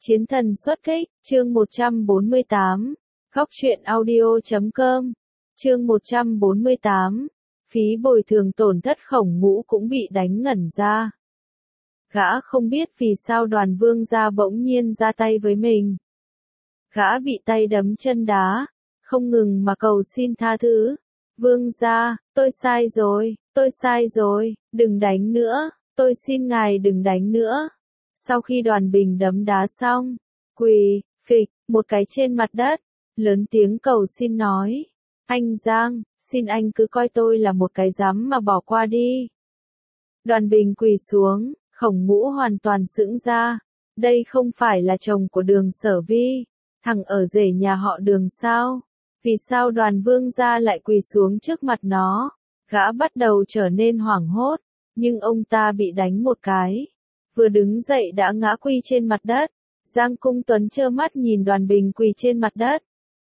Chiến thần xuất kích, chương 148, góc truyện audio.com, chương 148, phí bồi thường tổn thất Khổng Ngũ cũng bị đánh ngẩn ra. Gã không biết vì sao Đoàn Vương gia bỗng nhiên ra tay với mình. Gã bị tay đấm chân đá, không ngừng mà cầu xin tha thứ. Vương gia, tôi sai rồi, đừng đánh nữa, tôi xin ngài đừng đánh nữa. Sau khi Đoàn Bình đấm đá xong, quỳ, phịch, một cái trên mặt đất, lớn tiếng cầu xin nói. Anh Giang, xin anh cứ coi tôi là một cái rắm mà bỏ qua đi. Đoàn Bình quỳ xuống, Khổng Ngũ hoàn toàn sững ra. Đây không phải là chồng của Đường Sở Vi, thằng ở rể nhà họ Đường sao? Vì sao Đoàn Vương gia lại quỳ xuống trước mặt nó? Gã bắt đầu trở nên hoảng hốt, nhưng ông ta bị đánh một cái. Vừa đứng dậy đã ngã quỳ trên mặt đất. Giang Cung Tuấn trơ mắt nhìn Đoàn Bình quỳ trên mặt đất.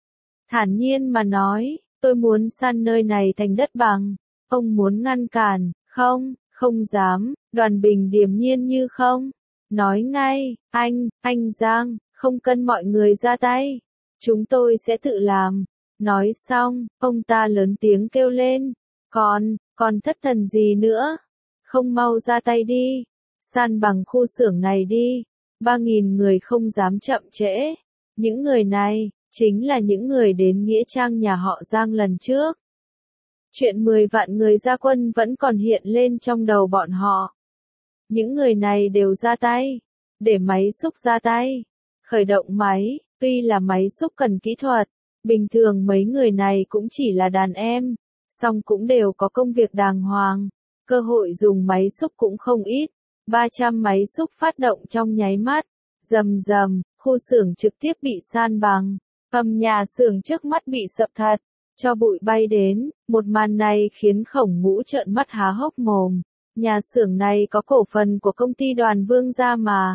Thản nhiên mà nói, tôi muốn san nơi này thành đất bằng. Ông muốn ngăn cản, không dám. Đoàn Bình điềm nhiên như không. Nói ngay, anh Giang, không cần mọi người ra tay. Chúng tôi sẽ tự làm. Nói xong, ông ta lớn tiếng kêu lên. Còn thất thần gì nữa? Không mau ra tay đi. San bằng khu xưởng này đi. 3.000 người không dám chậm trễ. Những người này, chính là những người đến nghĩa trang nhà họ Giang lần trước. Chuyện 10 vạn người ra quân vẫn còn hiện lên trong đầu bọn họ. Những người này đều ra tay. Để máy xúc ra tay. Khởi động máy, tuy là máy xúc cần kỹ thuật. Bình thường mấy người này cũng chỉ là đàn em. Song cũng đều có công việc đàng hoàng. Cơ hội dùng máy xúc cũng không ít. 300 máy xúc phát động trong nháy mắt. Rầm rầm, khu xưởng trực tiếp bị san bằng. Nhà xưởng trước mắt bị sập thật. Cho bụi bay đến, một màn này khiến Khổng Ngũ trợn mắt há hốc mồm. Nhà xưởng này có cổ phần của công ty Đoàn Vương gia mà.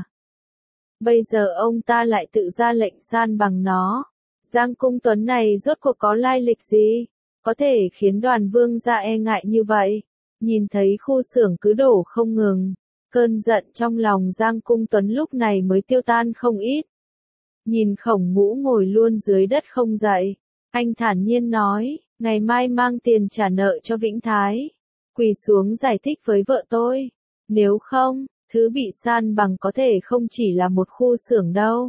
Bây giờ ông ta lại tự ra lệnh san bằng nó. Giang Cung Tuấn này rốt cuộc có lai lịch gì? Có thể khiến Đoàn Vương gia e ngại như vậy. Nhìn thấy khu xưởng cứ đổ không ngừng. Cơn giận trong lòng Giang Cung Tuấn lúc này mới tiêu tan không ít. Nhìn Khổng Ngũ ngồi luôn dưới đất không dậy. Anh thản nhiên nói, ngày mai mang tiền trả nợ cho Vĩnh Thái. Quỳ xuống giải thích với vợ tôi. Nếu không, thứ bị san bằng có thể không chỉ là một khu xưởng đâu.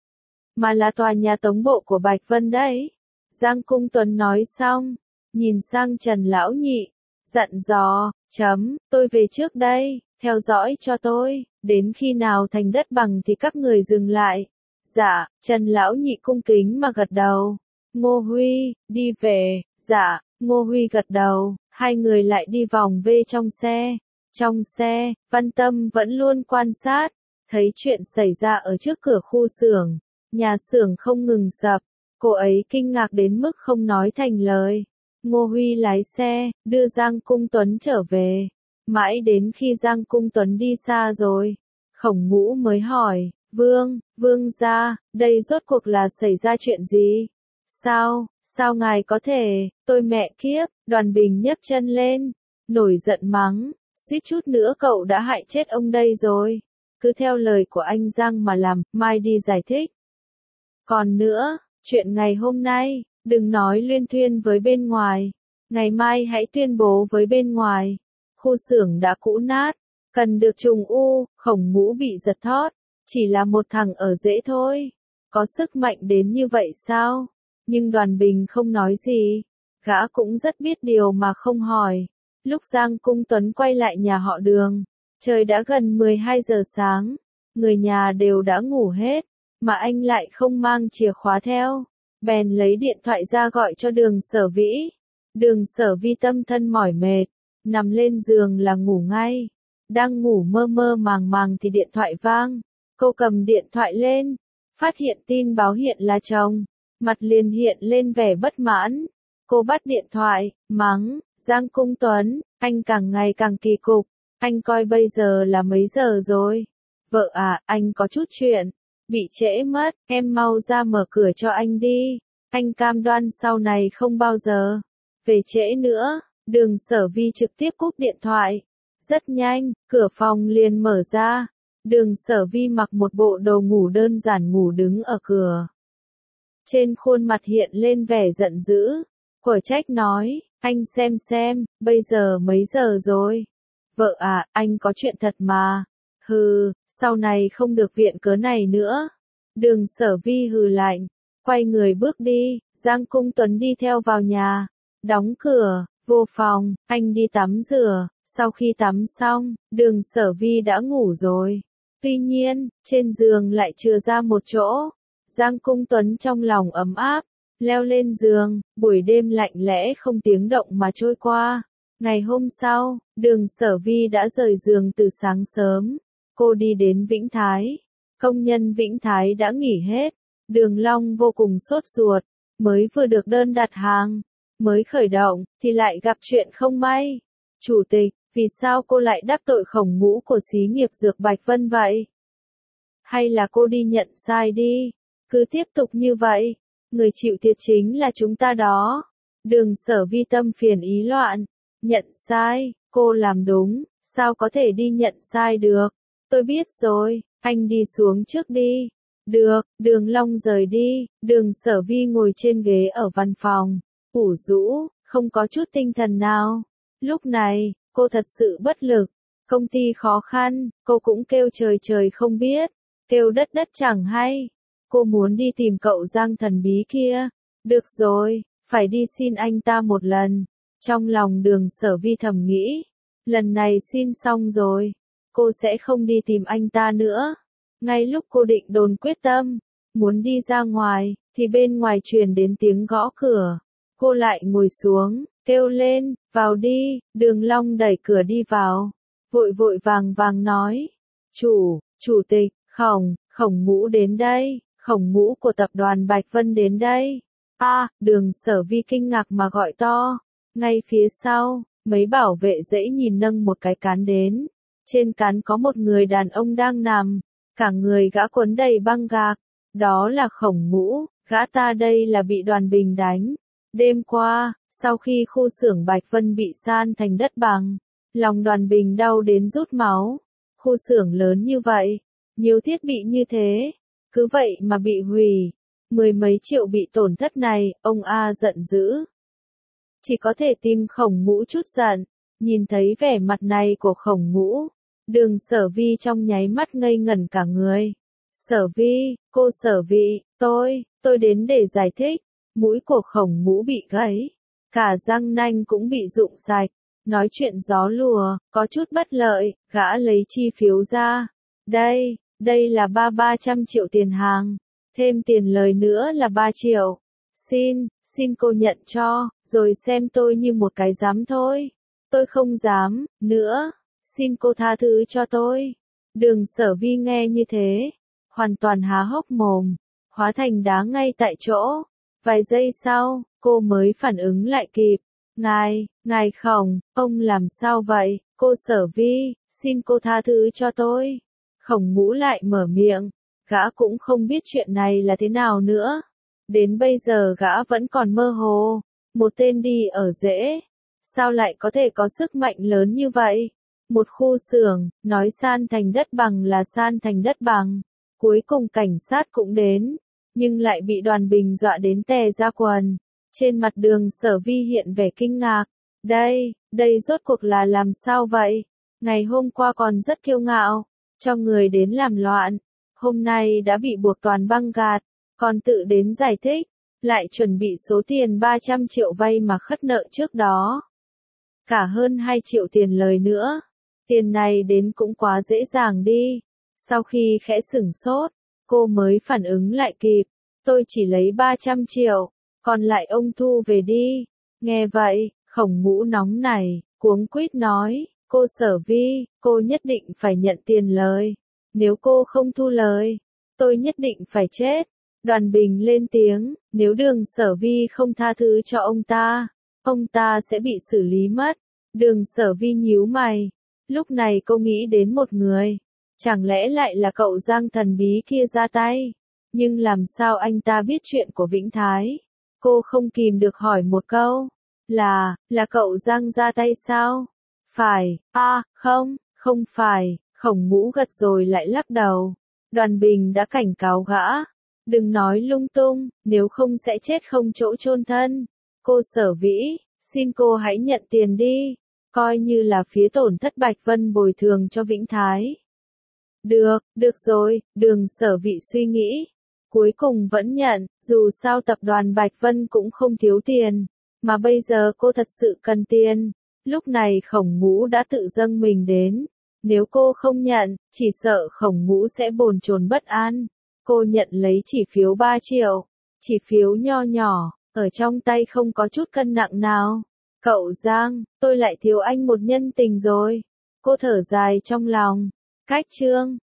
Mà là tòa nhà tống bộ của Bạch Vân đấy. Giang Cung Tuấn nói xong. Nhìn sang Trần Lão Nhị. Dặn dò, tôi về trước đây. Theo dõi cho tôi, đến khi nào thành đất bằng thì các người dừng lại. Dạ, Trần Lão Nhị cung kính mà gật đầu. Ngô Huy, đi về. Dạ, Ngô Huy gật đầu, hai người lại đi vòng về trong xe. Trong xe, Văn Tâm vẫn luôn quan sát, thấy chuyện xảy ra ở trước cửa khu xưởng, nhà xưởng không ngừng sập, cô ấy kinh ngạc đến mức không nói thành lời. Ngô Huy lái xe, đưa Giang Cung Tuấn trở về. Mãi đến khi Giang Cung Tuấn đi xa rồi, Khổng Ngũ mới hỏi, Vương gia, đây rốt cuộc là xảy ra chuyện gì? Sao ngài có thể, tôi mẹ kiếp, Đoàn Bình nhấc chân lên, nổi giận mắng, suýt chút nữa cậu đã hại chết ông đây rồi. Cứ theo lời của anh Giang mà làm, mai đi giải thích. Còn nữa, chuyện ngày hôm nay, đừng nói luyên thuyên với bên ngoài, ngày mai hãy tuyên bố với bên ngoài. Khu xưởng đã cũ nát, cần được trùng u. Khổng Ngũ bị giật thót, chỉ là một thằng ở rễ thôi. Có sức mạnh đến như vậy sao? Nhưng Đoàn Bình không nói gì. Gã cũng rất biết điều mà không hỏi. Lúc Giang Cung Tuấn quay lại nhà họ Đường, trời đã gần 12 giờ sáng. Người nhà đều đã ngủ hết, mà anh lại không mang chìa khóa theo. Bèn lấy điện thoại ra gọi cho Đường Sở Vĩ. Đường Sở Vi tâm thân mỏi mệt, nằm lên giường là ngủ ngay. Đang ngủ mơ mơ màng màng thì điện thoại vang. Cô cầm điện thoại lên, phát hiện tin báo hiện là chồng. Mặt liền hiện lên vẻ bất mãn. Cô bắt điện thoại, mắng, Giang Cung Tuấn, anh càng ngày càng kỳ cục. Anh coi bây giờ là mấy giờ rồi? Vợ à, anh có chút chuyện. Bị trễ mất, em mau ra mở cửa cho anh đi. Anh cam đoan sau này không bao giờ về trễ nữa. Đường Sở Vi trực tiếp cúp điện thoại. Rất nhanh, cửa phòng liền mở ra. Đường Sở Vi mặc một bộ đồ ngủ đơn giản ngủ đứng ở cửa. Trên khuôn mặt hiện lên vẻ giận dữ, quở trách nói, anh xem, bây giờ mấy giờ rồi? Vợ à, anh có chuyện thật mà. Hừ, sau này không được viện cớ này nữa. Đường Sở Vi hừ lạnh, quay người bước đi, Giang Cung Tuấn đi theo vào nhà, đóng cửa, vô phòng, anh đi tắm rửa, sau khi tắm xong, Đường Sở Vi đã ngủ rồi. Tuy nhiên, trên giường lại chừa ra một chỗ. Giang Cung Tuấn trong lòng ấm áp, leo lên giường, buổi đêm lạnh lẽ không tiếng động mà trôi qua. Ngày hôm sau, Đường Sở Vi đã rời giường từ sáng sớm. Cô đi đến Vĩnh Thái. Công nhân Vĩnh Thái đã nghỉ hết. Đường Long vô cùng sốt ruột, mới vừa được đơn đặt hàng, mới khởi động, thì lại gặp chuyện không may. Chủ tịch, vì sao cô lại đắc tội Khổng Ngũ của xí nghiệp dược Bạch Vân vậy? Hay là cô đi nhận sai đi? Cứ tiếp tục như vậy, người chịu thiệt chính là chúng ta đó. Đường Sở Vi tâm phiền ý loạn. Nhận sai, cô làm đúng, sao có thể đi nhận sai được? Tôi biết rồi, anh đi xuống trước đi. Được, Đường Long rời đi, Đường Sở Vi ngồi trên ghế ở văn phòng, ủ rũ, không có chút tinh thần nào. Lúc này, cô thật sự bất lực. Công ty khó khăn, cô cũng kêu trời không biết, kêu đất chẳng hay. Cô muốn đi tìm cậu Giang thần bí kia. Được rồi, phải đi xin anh ta một lần. Trong lòng Đường Sở Vi thầm nghĩ, lần này xin xong rồi, cô sẽ không đi tìm anh ta nữa. Ngay lúc cô định đồn quyết tâm, muốn đi ra ngoài, thì bên ngoài truyền đến tiếng gõ cửa. Cô lại ngồi xuống, kêu lên, vào đi. Đường Long đẩy cửa đi vào, vội vàng nói, chủ tịch, Khổng Ngũ đến đây, Khổng Ngũ của tập đoàn Bạch Vân đến đây. Đường Sở Vi kinh ngạc mà gọi to. Ngay phía sau, mấy bảo vệ dãy nhìn nâng một cái cán đến. Trên cán có một người đàn ông đang nằm, cả người gã quấn đầy băng gạc. Đó là Khổng Ngũ, gã ta đây là bị Đoàn Bình đánh. Đêm qua, sau khi khu xưởng Bạch Vân bị san thành đất bằng, lòng Đoàn Bình đau đến rút máu. Khu xưởng lớn như vậy, nhiều thiết bị như thế, cứ vậy mà bị hủy. Mười mấy triệu bị tổn thất này, ông A giận dữ. Chỉ có thể tìm Khổng Ngũ chút giận. Nhìn thấy vẻ mặt này của Khổng Ngũ, Đường Sở Vi trong nháy mắt ngây ngẩn cả người. Sở Vi, cô Sở Vi, tôi đến để giải thích. Mũi của Khổng Ngũ bị gãy, cả răng nanh cũng bị rụng sạch. Nói chuyện gió lùa, có chút bất lợi, gã lấy chi phiếu ra. Đây là 300 triệu tiền hàng, thêm tiền lời nữa là 3 triệu. Xin cô nhận cho, rồi xem tôi như một cái giám thôi. Tôi không dám, nữa, xin cô tha thứ cho tôi. Đường Sở Vi nghe như thế, hoàn toàn há hốc mồm, hóa thành đá ngay tại chỗ. Vài giây sau, cô mới phản ứng lại kịp. Ngài Khổng, ông làm sao vậy? Cô Sở Vi, xin cô tha thứ cho tôi. Khổng Ngũ lại mở miệng, gã cũng không biết chuyện này là thế nào nữa. Đến bây giờ gã vẫn còn mơ hồ, một tên đi ở rễ, sao lại có thể có sức mạnh lớn như vậy? Một khu xưởng, nói san thành đất bằng là san thành đất bằng. Cuối cùng cảnh sát cũng đến, nhưng lại bị Đoàn Bình dọa đến tè ra quần. Trên mặt Đường Sở Vi hiện vẻ kinh ngạc. Đây rốt cuộc là làm sao vậy? Ngày hôm qua còn rất kiêu ngạo, cho người đến làm loạn. Hôm nay đã bị buộc toàn băng gạt, còn tự đến giải thích, lại chuẩn bị số tiền 300 triệu vay mà khất nợ trước đó. Cả hơn 2 triệu tiền lời nữa. Tiền này đến cũng quá dễ dàng đi. Sau khi khẽ sửng sốt, cô mới phản ứng lại kịp. Tôi chỉ lấy 300 triệu, còn lại ông thu về đi. Nghe vậy, Khổng Ngũ nóng này, cuống quýt nói, cô Sở Vi, cô nhất định phải nhận tiền lời. Nếu cô không thu lời, tôi nhất định phải chết. Đoàn Bình lên tiếng, nếu Đường Sở Vi không tha thứ cho ông ta sẽ bị xử lý mất. Đường Sở Vi nhíu mày. Lúc này cô nghĩ đến một người. Chẳng lẽ lại là cậu Giang thần bí kia ra tay? Nhưng làm sao anh ta biết chuyện của Vĩnh Thái? Cô không kìm được hỏi một câu. Là cậu Giang ra tay sao? Phải, không phải, Khổng Ngũ gật rồi lại lắc đầu. Đoàn Bình đã cảnh cáo gã. Đừng nói lung tung, nếu không sẽ chết không chỗ chôn thân. Cô Sở Vĩ, xin cô hãy nhận tiền đi. Coi như là phía tổn thất Bạch Vân bồi thường cho Vĩnh Thái. Được rồi, Đường Sở Vĩ suy nghĩ. Cuối cùng vẫn nhận, dù sao tập đoàn Bạch Vân cũng không thiếu tiền. Mà bây giờ cô thật sự cần tiền. Lúc này Khổng Ngũ đã tự dâng mình đến. Nếu cô không nhận, chỉ sợ Khổng Ngũ sẽ bồn chồn bất an. Cô nhận lấy chỉ phiếu 3 triệu. Chỉ phiếu nho nhỏ, ở trong tay không có chút cân nặng nào. Cậu Giang, tôi lại thiếu anh một nhân tình rồi. Cô thở dài trong lòng. Cách chương